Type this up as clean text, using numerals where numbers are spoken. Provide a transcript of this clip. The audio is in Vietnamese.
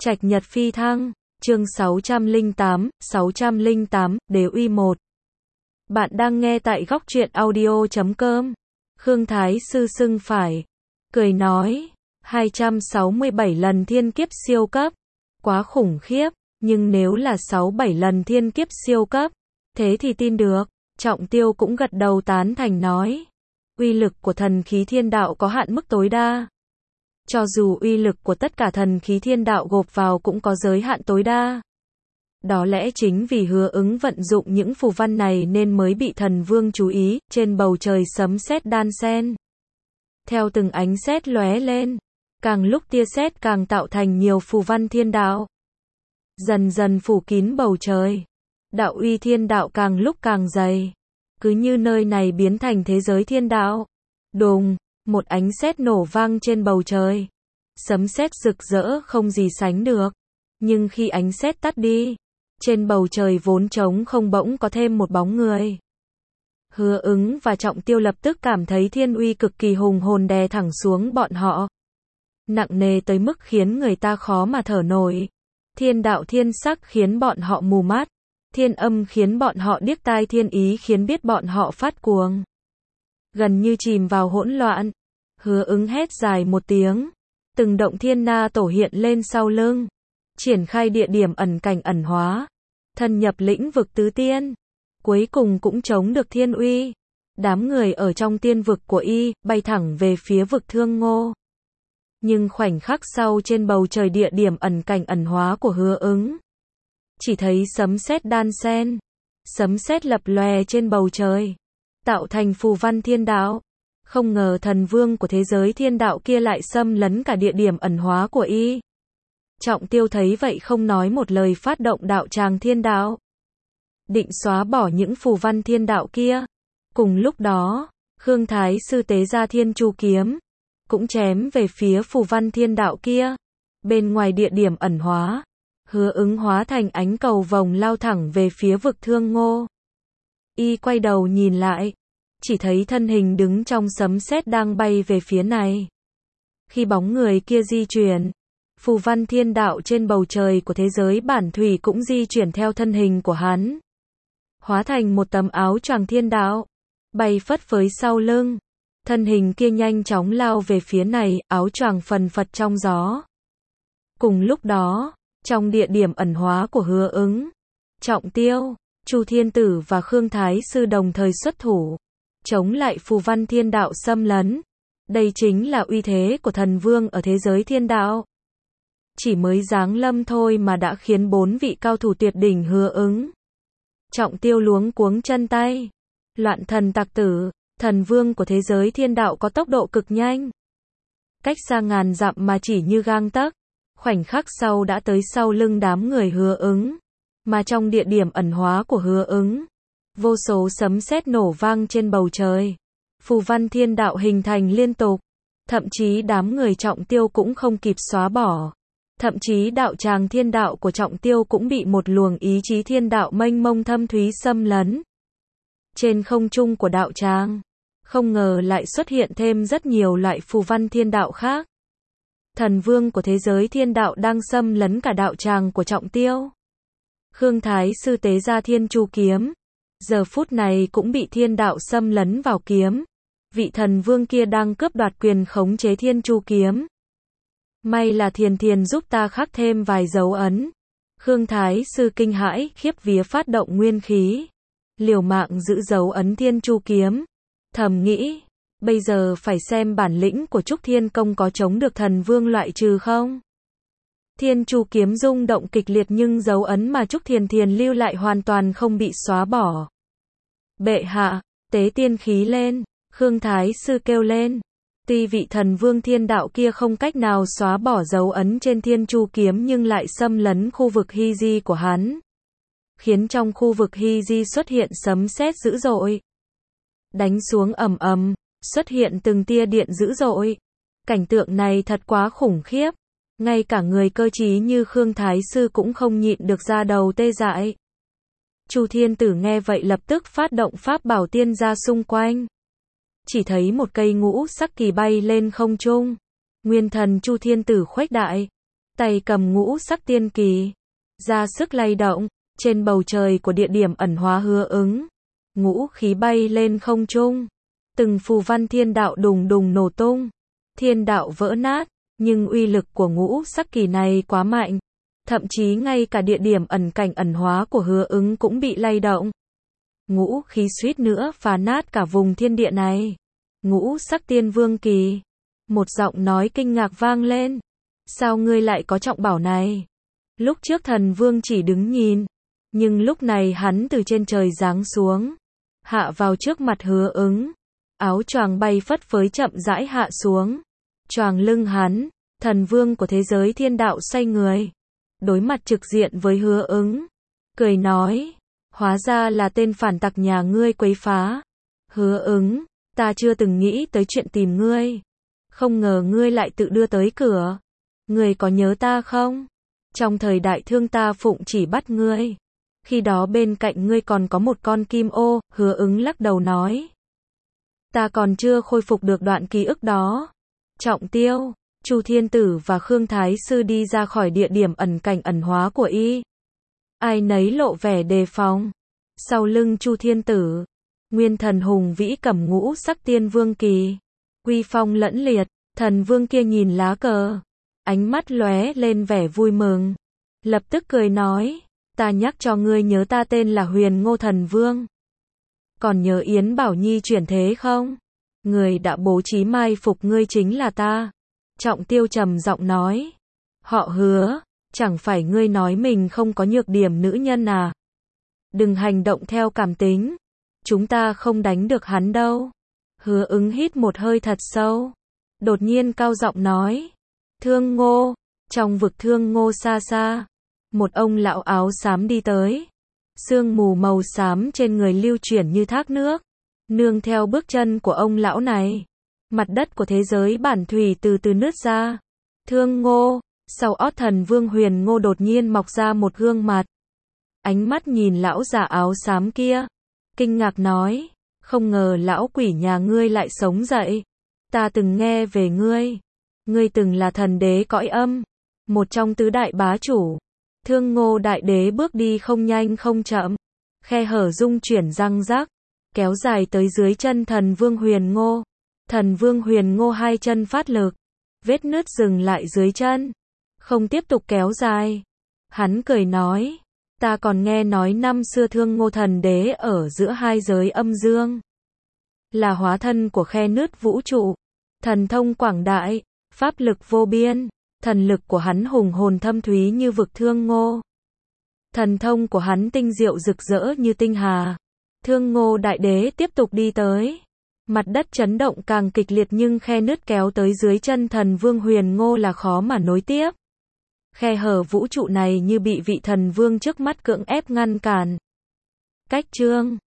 Trạch Nhật phi thăng, chương 608, Đế uy 1. Bạn đang nghe tại góc truyện audio.com. Khương Thái Sư sưng phải, cười nói, 267 lần thiên kiếp siêu cấp, quá khủng khiếp, nhưng nếu là 6-7 lần thiên kiếp siêu cấp, thế thì tin được. Trọng Tiêu cũng gật đầu tán thành nói, uy lực của thần khí thiên đạo có hạn mức tối đa. Cho dù uy lực của tất cả thần khí thiên đạo gộp vào cũng có giới hạn tối đa. Đó lẽ chính vì Hứa Ứng vận dụng những phù văn này nên mới bị thần vương chú ý, trên bầu trời sấm sét đan xen. Theo từng ánh sét lóe lên, càng lúc tia sét càng tạo thành nhiều phù văn thiên đạo. Dần dần phủ kín bầu trời. Đạo uy thiên đạo càng lúc càng dày. Cứ như nơi này biến thành thế giới thiên đạo. Đùng, một ánh sét nổ vang trên bầu trời. Sấm sét rực rỡ không gì sánh được. Nhưng khi ánh sét tắt đi, trên bầu trời vốn trống không bỗng có thêm một bóng người. Hứa Ứng và Trọng Tiêu lập tức cảm thấy thiên uy cực kỳ hùng hồn đè thẳng xuống bọn họ. Nặng nề tới mức khiến người ta khó mà thở nổi. Thiên đạo thiên sắc khiến bọn họ mù mắt. Thiên âm khiến bọn họ điếc tai, thiên ý khiến biết bọn họ phát cuồng. Gần như chìm vào hỗn loạn. Hứa Ứng hét dài một tiếng. Từng động thiên na tổ hiện lên sau lưng. Triển khai địa điểm ẩn cảnh ẩn hóa. Thân nhập lĩnh vực tứ tiên. Cuối cùng cũng chống được thiên uy. Đám người ở trong tiên vực của y, bay thẳng về phía vực Thương Ngô. Nhưng khoảnh khắc sau trên bầu trời địa điểm ẩn cảnh ẩn hóa của Hứa Ứng. Chỉ thấy sấm sét đan xen. Sấm sét lập lòe trên bầu trời. Tạo thành phù văn thiên đạo. Không ngờ thần vương của thế giới thiên đạo kia lại xâm lấn cả địa điểm ẩn hóa của y. Trọng Tiêu thấy vậy không nói một lời phát động đạo tràng thiên đạo. Định xóa bỏ những phù văn thiên đạo kia. Cùng lúc đó, Khương Thái Sư tế ra Thiên Chu kiếm. Cũng chém về phía phù văn thiên đạo kia. Bên ngoài địa điểm ẩn hóa. Hứa Ứng hóa thành ánh cầu vồng lao thẳng về phía vực Thương Ngô. Y quay đầu nhìn lại. Chỉ thấy thân hình đứng trong sấm sét đang bay về phía này. Khi bóng người kia di chuyển, phù văn thiên đạo trên bầu trời của thế giới bản thủy cũng di chuyển theo thân hình của hắn. Hóa thành một tấm áo choàng thiên đạo. Bay phất phới sau lưng. Thân hình kia nhanh chóng lao về phía này, áo choàng phần phật trong gió. Cùng lúc đó, trong địa điểm ẩn hóa của Hứa Ứng, Trọng Tiêu, Chu Thiên Tử và Khương Thái Sư đồng thời xuất thủ. Chống lại phù văn thiên đạo xâm lấn. Đây chính là uy thế của thần vương ở thế giới thiên đạo. Chỉ mới giáng lâm thôi mà đã khiến 4 vị cao thủ tuyệt đỉnh Hứa Ứng. Trọng Tiêu luống cuống chân tay. Loạn thần tặc tử, thần vương của thế giới thiên đạo có tốc độ cực nhanh. Cách xa ngàn dặm mà chỉ như gang tấc. Khoảnh khắc sau đã tới sau lưng đám người Hứa Ứng. Mà trong địa điểm ẩn hóa của Hứa Ứng, vô số sấm sét nổ vang trên bầu trời. Phù văn thiên đạo hình thành liên tục. Thậm chí đám người Trọng Tiêu cũng không kịp xóa bỏ. Thậm chí đạo tràng thiên đạo của Trọng Tiêu cũng bị một luồng ý chí thiên đạo mênh mông thâm thúy xâm lấn. Trên không trung của đạo tràng, không ngờ lại xuất hiện thêm rất nhiều loại phù văn thiên đạo khác. Thần vương của thế giới thiên đạo đang xâm lấn cả đạo tràng của Trọng Tiêu. Khương Thái Sư tế ra Thiên Chu kiếm. Giờ phút này cũng bị thiên đạo xâm lấn vào kiếm. Vị thần vương kia đang cướp đoạt quyền khống chế Thiên Chu kiếm. May là Thiền Thiền giúp ta khắc thêm vài dấu ấn. Khương Thái Sư kinh hãi, khiếp vía phát động nguyên khí. Liều mạng giữ dấu ấn Thiên Chu kiếm. Thầm nghĩ, bây giờ phải xem bản lĩnh của Trúc Thiên Công có chống được thần vương loại trừ không. Thiên Chu kiếm rung động kịch liệt nhưng dấu ấn mà Trúc Thiền Thiền lưu lại hoàn toàn không bị xóa bỏ. Bệ hạ, tế tiên khí lên, Khương Thái Sư kêu lên. Tuy vị thần vương thiên đạo kia không cách nào xóa bỏ dấu ấn trên Thiên Chu kiếm nhưng lại xâm lấn khu vực Hy Di của hắn. Khiến trong khu vực Hy Di xuất hiện sấm sét dữ dội. Đánh xuống ầm ầm, xuất hiện từng tia điện dữ dội. Cảnh tượng này thật quá khủng khiếp. Ngay cả người cơ trí như Khương Thái Sư cũng không nhịn được ra đầu tê dại. Chu Thiên Tử nghe vậy lập tức phát động pháp bảo tiên ra xung quanh. Chỉ thấy một cây ngũ sắc kỳ bay lên không trung. Nguyên thần Chu Thiên Tử khuếch đại. tay cầm ngũ sắc tiên kỳ, ra sức lay động, trên bầu trời của địa điểm ẩn hóa Hứa Ứng. Ngũ khí bay lên không trung, từng phù văn thiên đạo đùng đùng nổ tung, thiên đạo vỡ nát, nhưng uy lực của ngũ sắc kỳ này quá mạnh, thậm chí ngay cả địa điểm ẩn cảnh ẩn hóa của Hứa Ứng cũng bị lay động. Ngũ khí suýt nữa phá nát cả vùng thiên địa này. Ngũ sắc tiên vương kỳ. Một giọng nói kinh ngạc vang lên. Sao ngươi lại có trọng bảo này? Lúc trước thần vương chỉ đứng nhìn, nhưng lúc này hắn từ trên trời giáng xuống, hạ vào trước mặt Hứa Ứng. Áo choàng bay phất phới chậm rãi hạ xuống. Choàng lưng hắn, thần vương của thế giới thiên đạo xoay người, đối mặt trực diện với Hứa Ứng, cười nói, hóa ra là tên phản tặc nhà ngươi quấy phá. Hứa Ứng, ta chưa từng nghĩ tới chuyện tìm ngươi, không ngờ ngươi lại tự đưa tới cửa. Ngươi có nhớ ta không? Trong thời đại thương ta phụng chỉ bắt ngươi, khi đó bên cạnh ngươi còn có một con kim ô. Hứa Ứng lắc đầu nói, ta còn chưa khôi phục được đoạn ký ức đó. Trọng Tiêu, Chu Thiên Tử và Khương Thái Sư đi ra khỏi địa điểm ẩn cảnh ẩn hóa của y. Ai nấy lộ vẻ đề phòng. Sau lưng Chu Thiên Tử, nguyên thần hùng vĩ cầm ngũ sắc tiên vương kỳ, uy phong lẫm liệt. Thần vương kia nhìn lá cờ, ánh mắt lóe lên vẻ vui mừng, lập tức cười nói, ta nhắc cho ngươi nhớ ta tên là Huyền Ngô Thần Vương. Còn nhớ Yến Bảo Nhi chuyển thế không? Người đã bố trí mai phục ngươi chính là ta. Trọng Tiêu trầm giọng nói, họ Hứa, chẳng phải ngươi nói mình không có nhược điểm nữ nhân à? Đừng hành động theo cảm tính, chúng ta không đánh được hắn đâu. Hứa Ứng hít một hơi thật sâu, đột nhiên cao giọng nói, Thương Ngô. Trong vực Thương Ngô xa xa, một ông lão áo xám đi tới, sương mù màu xám trên người lưu chuyển như thác nước. Nương theo bước chân của ông lão này, mặt đất của thế giới bản thủy từ từ nứt ra. Thương Ngô, sau ót thần vương Huyền Ngô đột nhiên mọc ra một gương mặt. Ánh mắt nhìn lão già áo xám kia, kinh ngạc nói, không ngờ lão quỷ nhà ngươi lại sống dậy. Ta từng nghe về ngươi, ngươi từng là thần đế cõi âm, một trong tứ đại bá chủ. Thương Ngô đại đế bước đi không nhanh không chậm, khe hở dung chuyển răng rắc, kéo dài tới dưới chân thần vương Huyền Ngô. Thần vương Huyền Ngô hai chân phát lực, vết nứt dừng lại dưới chân, không tiếp tục kéo dài. Hắn cười nói, ta còn nghe nói năm xưa Thương Ngô thần đế ở giữa hai giới âm dương, là hóa thân của khe nứt vũ trụ, thần thông quảng đại, pháp lực vô biên. Thần lực của hắn hùng hồn thâm thúy như vực Thương Ngô. Thần thông của hắn tinh diệu rực rỡ như tinh hà. Thương Ngô đại đế tiếp tục đi tới. Mặt đất chấn động càng kịch liệt nhưng khe nứt kéo tới dưới chân thần vương Huyền Ngô là khó mà nối tiếp. Khe hở vũ trụ này như bị vị thần vương trước mắt cưỡng ép ngăn cản. Cách chương